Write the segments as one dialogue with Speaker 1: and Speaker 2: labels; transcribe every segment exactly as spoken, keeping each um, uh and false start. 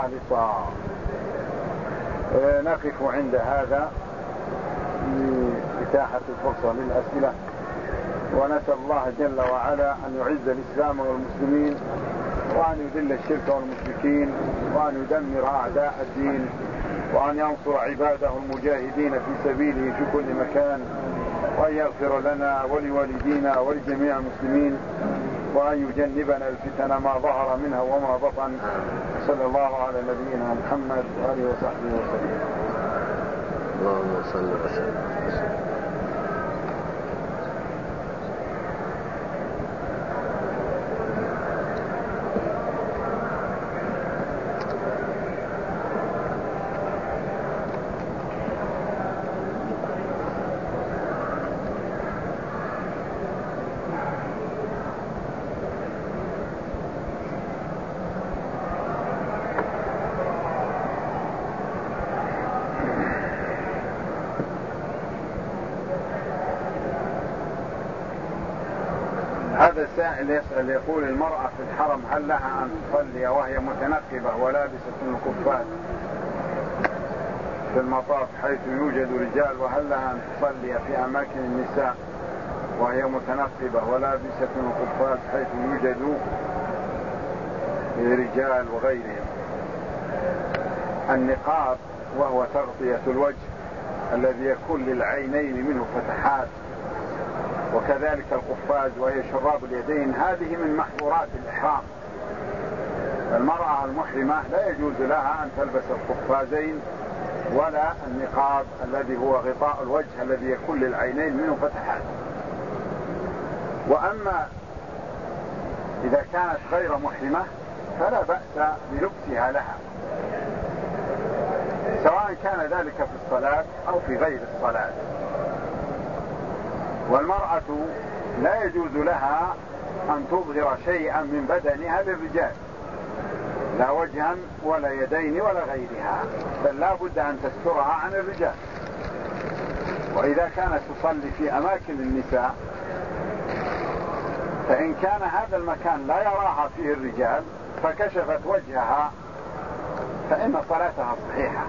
Speaker 1: خالصا. نقف عند هذا لإتاحة الفرصة للأسئلة، ونسأل الله جل وعلا أن يعز الإسلام والمسلمين، وأن يذل الشرك والمشركين، وأن يدمر أعداء الدين، وأن ينصر عباده المجاهدين في سبيله في كل مكان، وأن يغفر لنا ولوالدينا ولجميع المسلمين، وأن يجنبنا الفتن ما ظهر منها وما بطن. صلى الله على نبينا محمد وآله وصحبه وسلم.
Speaker 2: اللهم صل وسلم.
Speaker 1: هذا السائل يسأل يقول: المرأة في الحرم هل لها أن تصلي وهي متنقبة ولابسة الكفات في المطاف حيث يوجد رجال، وهل لها أن تصلي في أماكن النساء وهي متنقبة ولابسة الكفات حيث يوجد رجال وغيرهم؟ النقاب وهو تغطية الوجه الذي يكون للعينين منه فتحات، وكذلك القفاز وهي شراب اليدين، هذه من محظورات الإحرام. المرأة المحرمة لا يجوز لها أن تلبس القفازين ولا النقاب الذي هو غطاء الوجه الذي يكون للعينين منه فتحات. وأما إذا كانت غير محرمة فلا بأس بلبسها لها، سواء كان ذلك في الصلاة أو في غير الصلاة. والمرأة لا يجوز لها أن تظهر شيئا من بدنها للرجال، لا وجها ولا يدين ولا غيرها، بل لا بد أن تسترها عن الرجال. وإذا كانت تصلي في أماكن النساء فإن كان هذا المكان لا يراها فيه الرجال فكشفت وجهها فإن صلاتها صحيحة.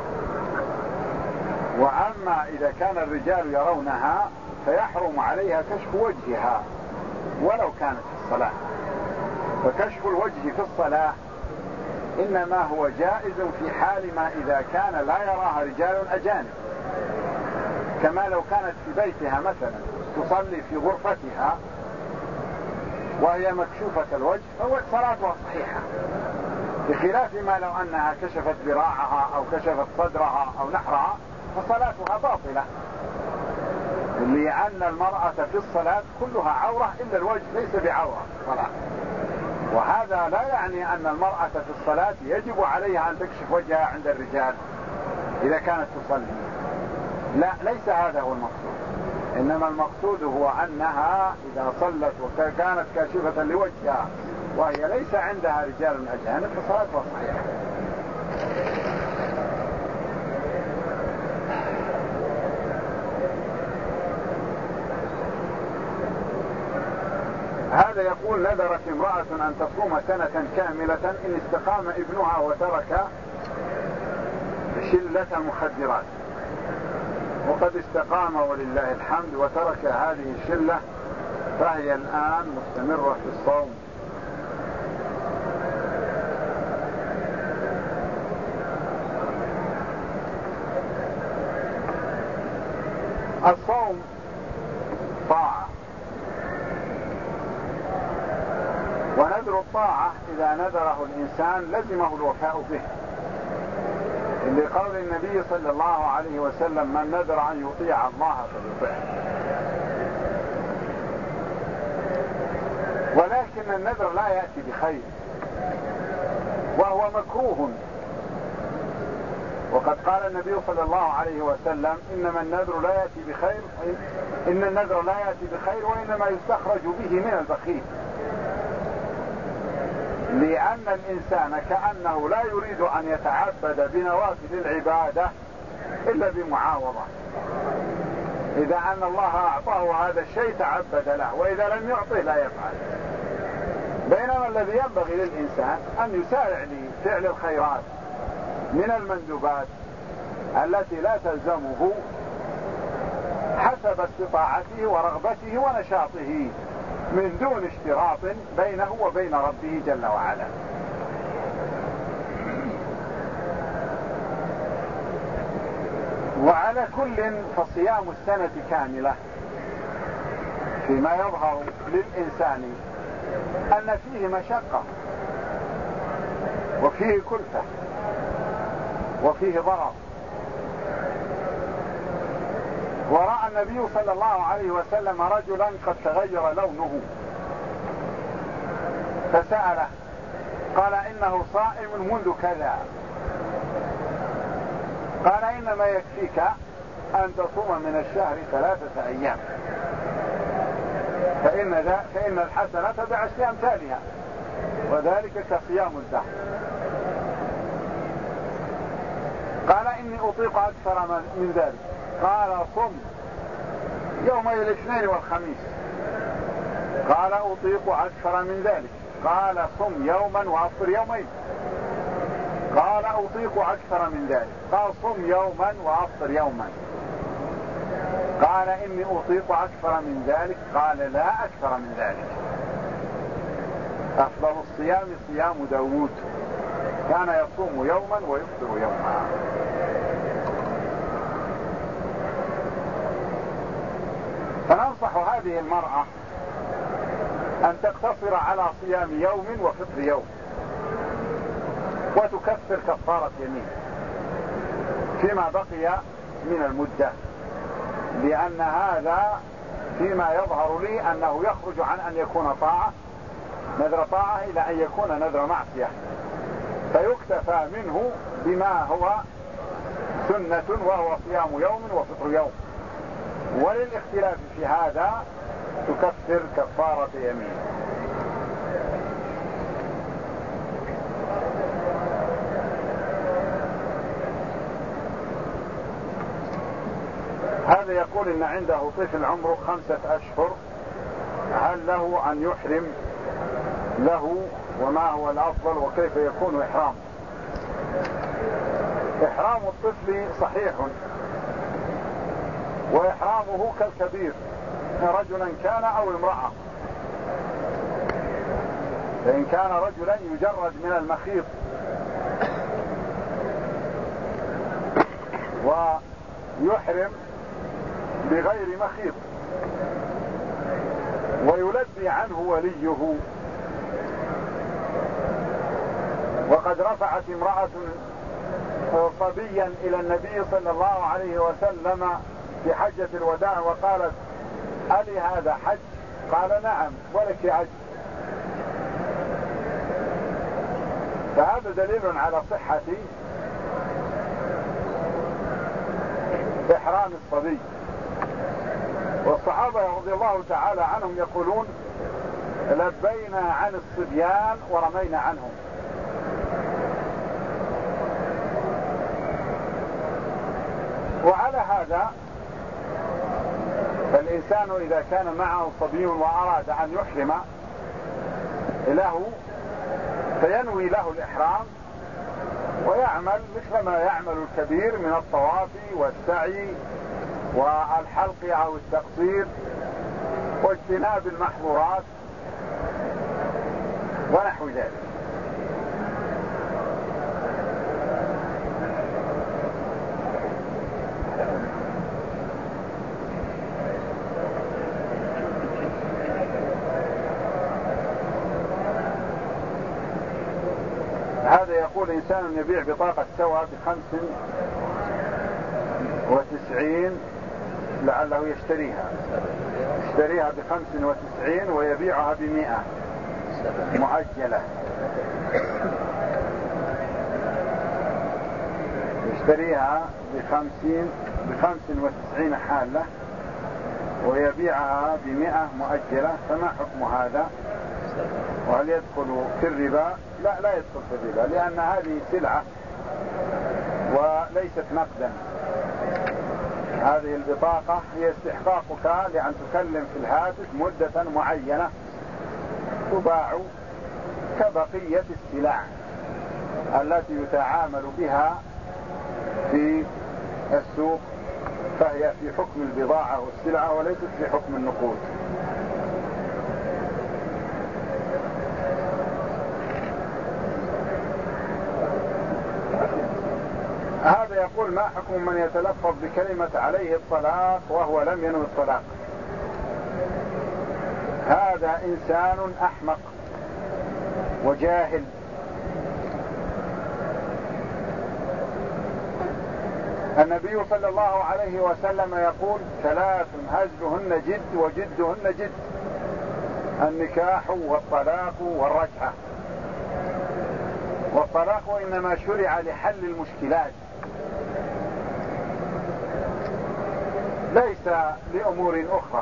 Speaker 1: وأما إذا كان الرجال يرونها فيحرم عليها كشف وجهها ولو كانت في الصلاة. فكشف الوجه في الصلاة إنما هو جائز في حال ما إذا كان لا يراها رجال أجانب، كما لو كانت في بيتها مثلا تصلي في غرفتها وهي مكشوفة الوجه فهو صلاتها صحيحة، بخلاف ما لو أنها كشفت ذراعها أو كشفت صدرها أو نحرها فصلاتها باطلة، لأن المرأة في الصلاة كلها عورة إلا الوجه ليس بعورة صلاة. وهذا لا يعني أن المرأة في الصلاة يجب عليها أن تكشف وجهها عند الرجال إذا كانت تصلي، لا، ليس هذا هو المقصود. إنما المقصود هو أنها إذا صلت وكانت كاشفة لوجهها وهي ليس عندها رجال أجانب فصلاتها صحيحة. هذا يقول: نذرت امرأة أن تصوم سنة كاملة إن استقام ابنها وترك شلة المخدرات، وقد استقام ولله الحمد وترك هذه الشلة، فهي الآن مستمرة في الصوم. الصوم طاعة، ونذر الطاعة إذا نذره الإنسان لزمه الوفاء به، لقول النبي صلى الله عليه وسلم: من نذر أن يطيع الله فليطيعه. ولكن النذر لا يأتي بخير وهو مكروه، وقد قال النبي صلى الله عليه وسلم: إنما النذر لا يأتي بخير إن النذر لا يأتي بخير وإنما يستخرج به من البخيل، لأن الإنسان كأنه لا يريد أن يتعبد بنوافل العبادة إلا بمعاوضة. إذا أن الله أعطاه هذا الشيء تعبد له، وإذا لم يعطه لا يفعل. بينما الذي ينبغي للإنسان أن يسارع لفعل الخيرات من المندوبات التي لا تلزمه حسب استطاعته ورغبته ونشاطه من دون اشتراط بينه وبين ربه جل وعلا. وعلى كل فصيام السنة كاملة فيما يظهر للإنسان أن فيه مشقة وفيه كلفة وفيه ضرر. ورأى النبي صلى الله عليه وسلم رجلا قد تغير لونه فسأله قال إنه صائم منذ كذا، قال إنما يكفيك أن تصوم من الشهر ثلاثة أيام فإن, ذا فإن الحسنة بعشر أمثالها وذلك كصيام الدهر. قال إني أطيق أكثر من ذلك، قال صم يومي الاثنين والخميس، قال أطيق أكثر من ذلك، قال صم يوما وأفطر يومين، قال أطيق أكثر من ذلك، قال صم يوما وأفطر يوما، قال إني أطيق أكثر من ذلك، قال لا أكثر من ذلك. أفضل الصيام صيام داود كان يصوم يوما ويفطر يوما. فننصح هذه المرأة أن تقتصر على صيام يوم وفطر يوم وتكفر كفارة يمين فيما بقي من المدة، لأن هذا فيما يظهر لي أنه يخرج عن أن يكون طاعة نذر طاعة إلى أن يكون نذر معصية، فيكتفى منه بما هو سنة وهو صيام يوم وفطر يوم. وللاختلاف في هذا تكفر كفارة يمين. هذا يقول إن عنده طفل عمره خمسة أشهر، هل له أن يحرم له وما هو الأفضل وكيف يكون إحرامه؟ إحرام الطفل صحيح وإحرامه كالكبير رجلا كان أو امرأة، فإن كان رجلا يجرد من المخيط ويحرم بغير مخيط ويلبي عنه وليه. وقد رفعت امرأة صبيا إلى النبي صلى الله عليه وسلم في حجة الوداع وقالت ألي هذا حج؟ قال نعم ولك عج. فهذا دليل على صحة إحرام الصبي. والصحابة رضي الله تعالى عنهم يقولون لبينا عن الصبيان ورمينا عنهم. وعلى هذا فالإنسان إذا كان معه صبي وأراد أن يحرم له فينوي له الإحرام ويعمل مثل ما يعمل الكبير من الطواف والسعي والحلق أو التقصير واجتناب المحظورات ونحو ذلك. هذا يقول إنسان يبيع بطاقة سوا بخمس وتسعين لعله يشتريها يشتريها بخمس وتسعين ويبيعها بمئة مؤجلة، يشتريها بخمسين بخمس وتسعين حالة ويبيعها بمئة مؤجلة، فما حكم هذا؟ وهل يدخل في الربا؟ لا لا يدخل في الربا، لأن هذه سلعة وليست نقدا. هذه البطاقة هي استحقاقك لأن تكلم في الهاتف مدة معينة تباع كبقية السلع، التي يتعامل بها في السوق فهي في حكم البضاعة والسلعة وليست في حكم النقود. هذا يقول: ما حكم من يتلفظ بكلمة عليه الطلاق وهو لم ينوي الطلاق؟ هذا إنسان أحمق وجاهل. النبي صلى الله عليه وسلم يقول: ثلاث هزلهن جد وجدهن جد: النكاح والطلاق والرجعة. والطلاق إنما شرع لحل المشكلات ليس لأمور أخرى،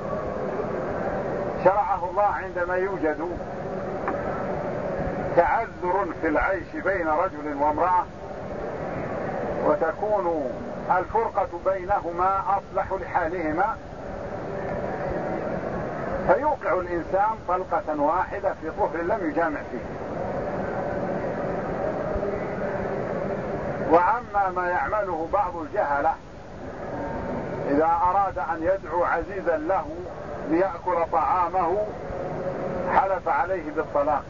Speaker 1: شرعه الله عندما يوجد تعذر في العيش بين رجل وامرأة وتكون الفرقة بينهما أصلح لحالهما، فيوقع الإنسان طلقة واحدة في طهر لم يجامع فيه. وعما ما يعمله بعض الجهلة إذا أراد أن يدعو عزيزا له ليأكل طعامه حلف عليه بالطلاق،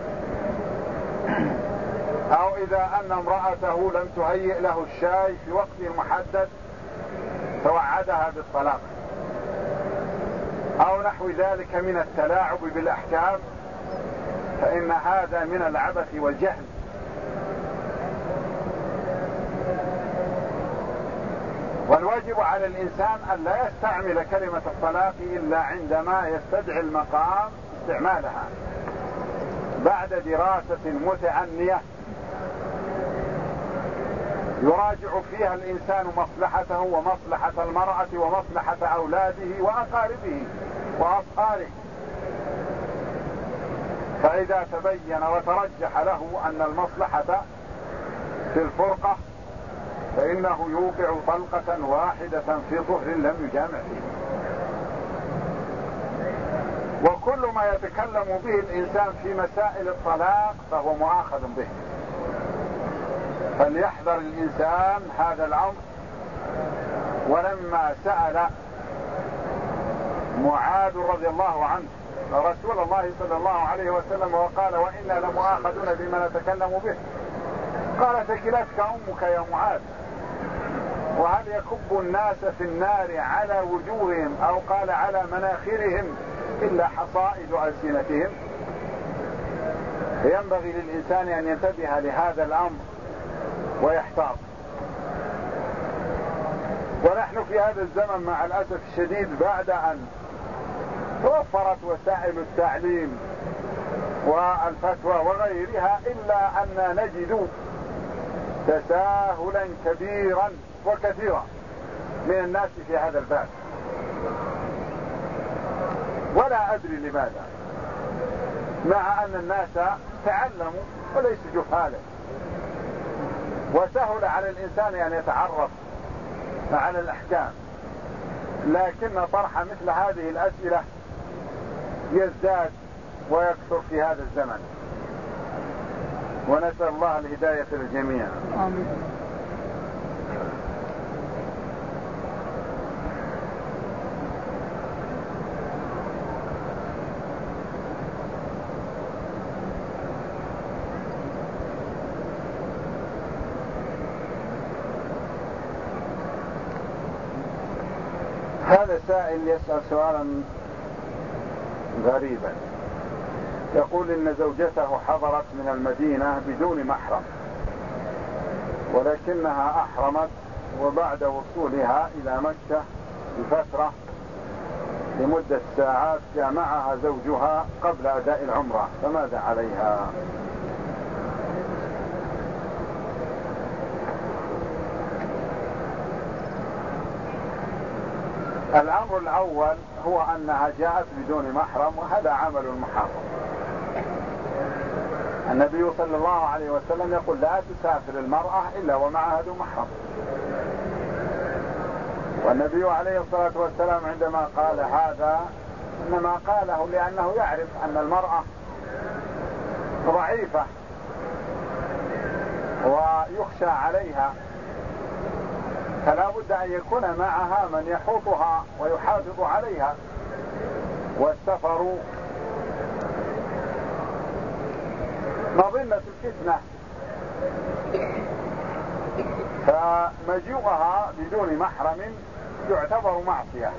Speaker 1: أو إذا أن امرأته لم تهيئ له الشاي في وقت محدد توعدها بالطلاق، أو نحو ذلك من التلاعب بالأحكام، فإن هذا من العبث والجهل. والواجب على الإنسان أن لا يستعمل كلمة الطلاق إلا عندما يستدعي المقام استعمالها بعد دراسة متعنية يراجع فيها الإنسان مصلحته ومصلحة المرأة ومصلحة أولاده وأقاربه وأصهاره. فإذا تبين وترجح له أن المصلحة في الفرقة فإنه يوقع طلقة واحدة في طهر لم يجامع فيه. وكل ما يتكلم به الإنسان في مسائل الطلاق فهو مؤاخذ به، فليحذر الإنسان هذا الأمر. ولما سأل معاذ رضي الله عنه رسول الله صلى الله عليه وسلم وقال: وإنا لمؤاخذون بما نتكلم به، قال: ثكلتك أمك يا معاذ، وهل يكب الناس في النار على وجوههم أو قال على مناخرهم إلا حصائد ألسنتهم؟ فينبغي للإنسان أن ينتبه لهذا الأمر ويحتاط. ونحن في هذا الزمن مع الأسف الشديد بعد أن توفرت وسائل التعليم والفتوى وغيرها إلا أن نجد تساهلا كبيرا وكثيرا من الناس في هذا الباب، ولا أدري لماذا، مع أن الناس تعلموا وليسوا جهالا، وسهل على الإنسان أن يتعرف على الأحكام، لكن طرح مثل هذه الأسئلة يزداد ويكثر في هذا الزمن، ونسأل الله الهداية للجميع. آمين. هذا سائل يسأل سؤالا غريبا، يقول إن زوجته حضرت من المدينة بدون محرم، ولكنها أحرمت، وبعد وصولها إلى مكة بفترة لمدة ساعات جاء معها زوجها قبل أداء العمرة، فماذا عليها؟ الأمر الأول هو أنها جاءت بدون محرم، وهذا عمل محرم. النبي صلى الله عليه وسلم يقول: لا تسافر المرأة إلا ومعها ذو محرم. والنبي عليه الصلاة والسلام عندما قال هذا إنما قاله لأنه يعرف أن المرأة ضعيفة ويخشى عليها، فلا بد أن يكون معها من يحوطها ويحافظ عليها. والسفر مظنة الفتنة، فمجيئها بدون محرم يعتبر معصية،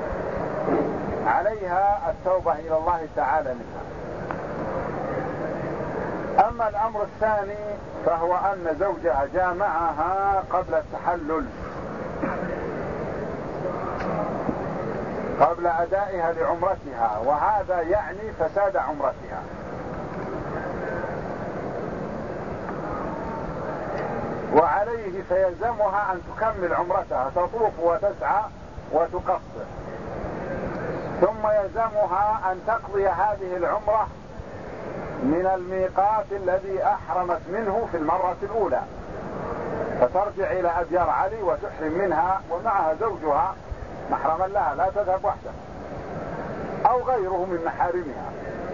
Speaker 1: عليها التوبة إلى الله تعالى منها. أما الأمر الثاني فهو أن زوجها جامعها قبل التحلل، قبل أدائها لعمرتها، وهذا يعني فساد عمرتها. وعليه فيلزمها أن تكمل عمرتها، تطوف وتسعى وتقصر، ثم يلزمها أن تقضي هذه العمرة من الميقات الذي أحرمت منه في المرة الأولى، فترجع إلى أبيار علي وتحرم منها ومعها زوجها محرما لها، لا تذهب وحدها أو غيره من محارمها،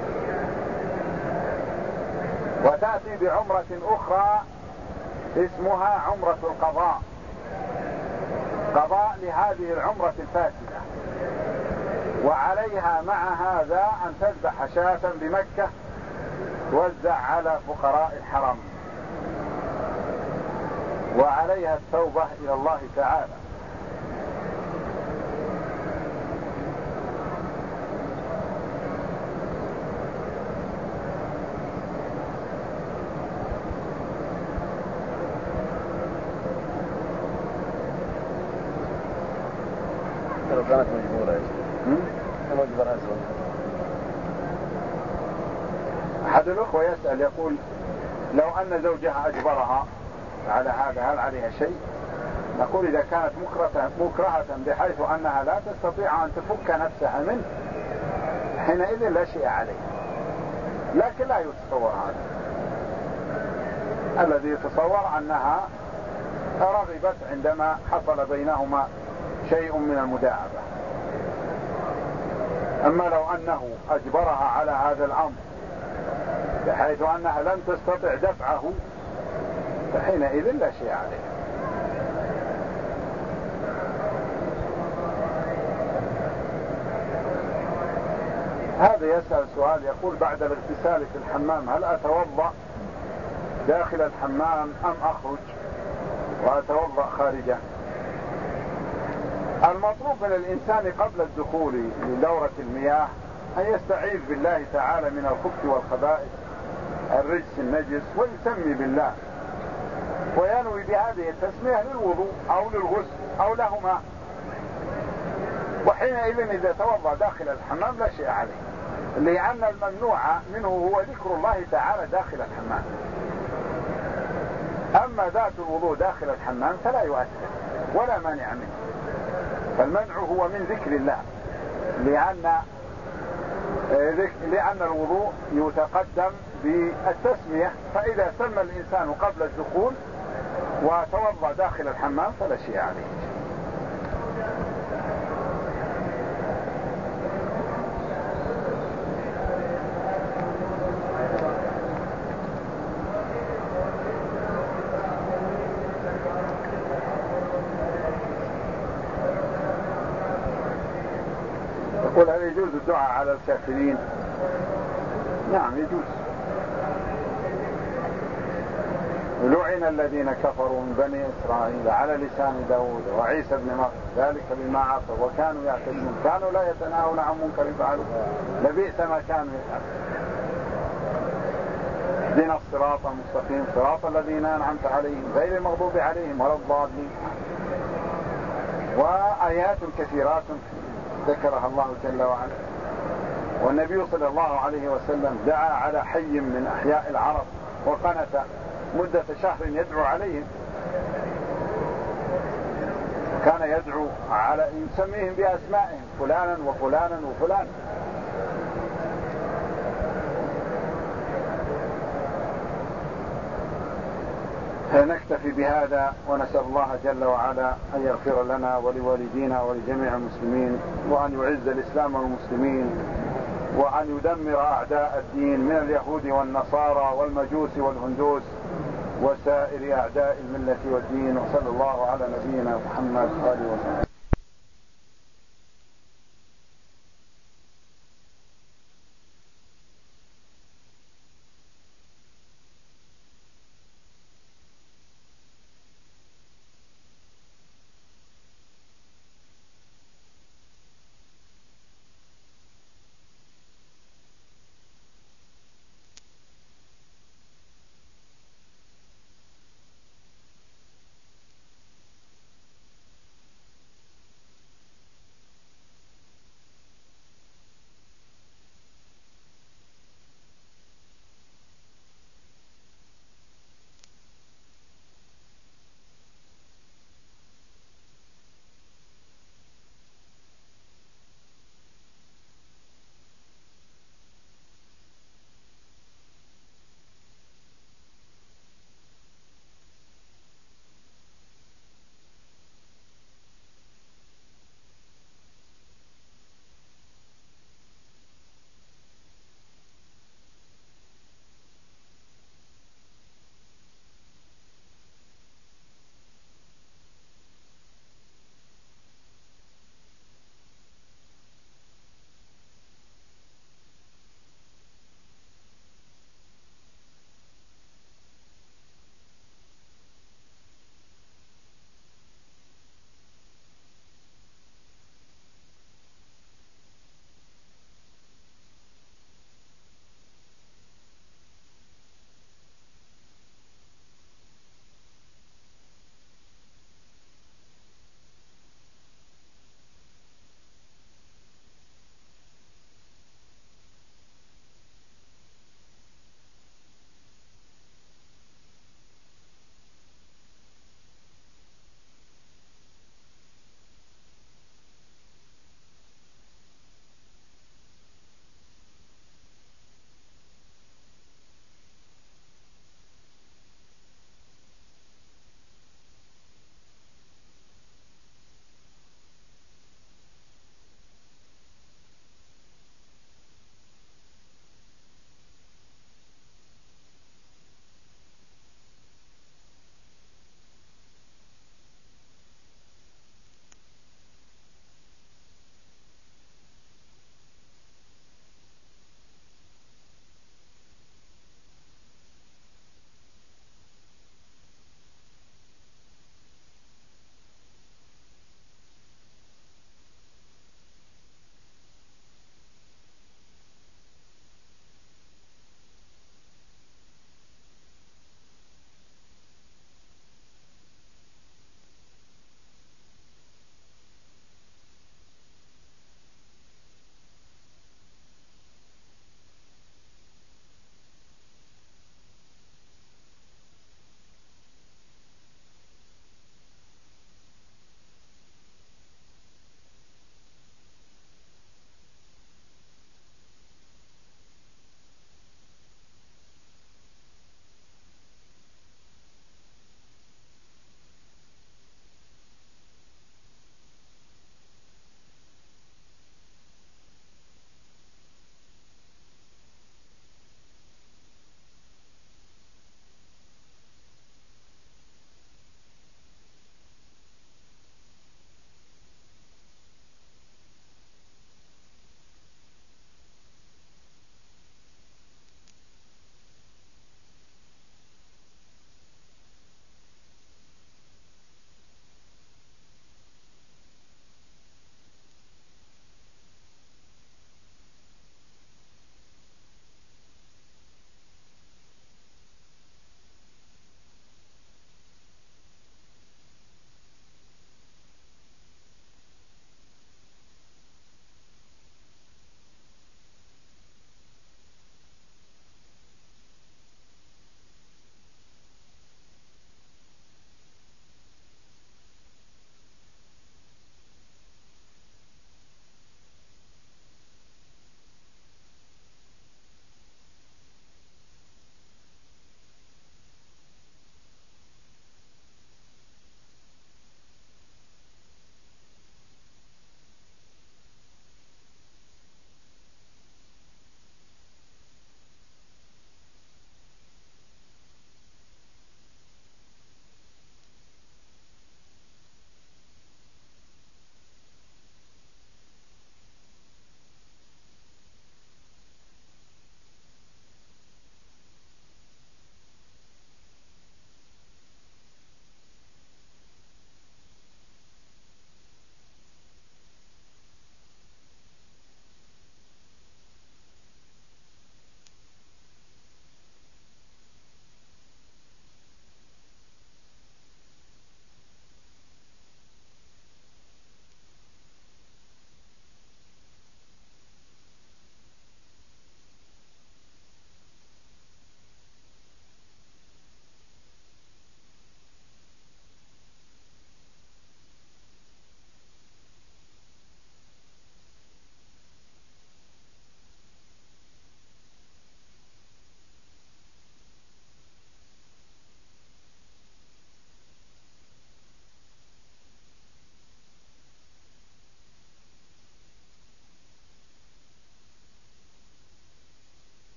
Speaker 1: وتأتي بعمرة أخرى اسمها عمرة القضاء، قضاء لهذه العمرة الفاسدة. وعليها مع هذا أن تذبح شاة بمكة توزع على فقراء الحرم، وعليها التوبة إلى الله تعالى.
Speaker 2: لو كانت مجبورة مجبورة أسود.
Speaker 1: أحد الأخوة يسأل يقول لو أن زوجها أجبرها على هذا هل عليها شيء؟ نقول إذا كانت مكرهة, مكرهة بحيث أنها لا تستطيع أن تفك نفسها منه حينئذ لا شيء عليه، لكن لا يتصور هذا. الذي يتصور أنها رغبت عندما حصل بينهما شيء من المداعبة. أما لو أنه أجبرها على هذا الأمر بحيث أنها لم تستطع دفعه فحينئذ لا شيء عليه. هذا يسأل سؤال يقول بعد الاغتسال في الحمام هل أتوضأ داخل الحمام أم أخرج وأتوضأ خارجه؟ المطلوب من الإنسان قبل الدخول لدورة المياه أن يستعيذ بالله تعالى من الخبث والخبائث الرجس النجس ويسمي بالله وينوي بهذه التسمية للوضوء أو للغسل أو لهما، وحينئذ إذا توضأ داخل الحمام لا شيء عليه، لأن الممنوع منه هو ذكر الله تعالى داخل الحمام. أما ذات الوضوء داخل الحمام فلا يؤثر ولا مانع منه، فالمنع هو من ذكر الله، لأن لأن الوضوء يتقدم بالتسمية، فإذا سمى الإنسان قبل الدخول وتوضأ داخل الحمام فلا شيء عليه. يقول هل يجوز الدعاء على الكافرين؟ نعم يجوز. لعن الذين كفروا من بني إسرائيل على لسان داود وعيسى بن مريم ذلك بما عصوا وكانوا يعتدون كانوا لا يتناهون عن منكر فعلوه لبئس ما كانوا يفعلون. اهدنا الصراط المستقيم صراط الذين أنعمت عليهم غير المغضوب عليهم ولا الضالين. وآيات كثيرات ذكرها الله جل وعلا. والنبي صلى الله عليه وسلم دعا على حي من أحياء العرب وقنت مدة شهر يدعو عليهم، كان يدعو على يسميهم بأسمائهم فلانا وفلانا وفلانا. فنكتفي بهذا ونسأل الله جل وعلا أن يغفر لنا ولوالدينا ولجميع المسلمين، وأن يعز الإسلام والمسلمين، وأن يدمر أعداء الدين من اليهود والنصارى والمجوس والهندوس، وسائر أعداء الملة والدين، وصلى الله على نبينا محمد وآله وسلم.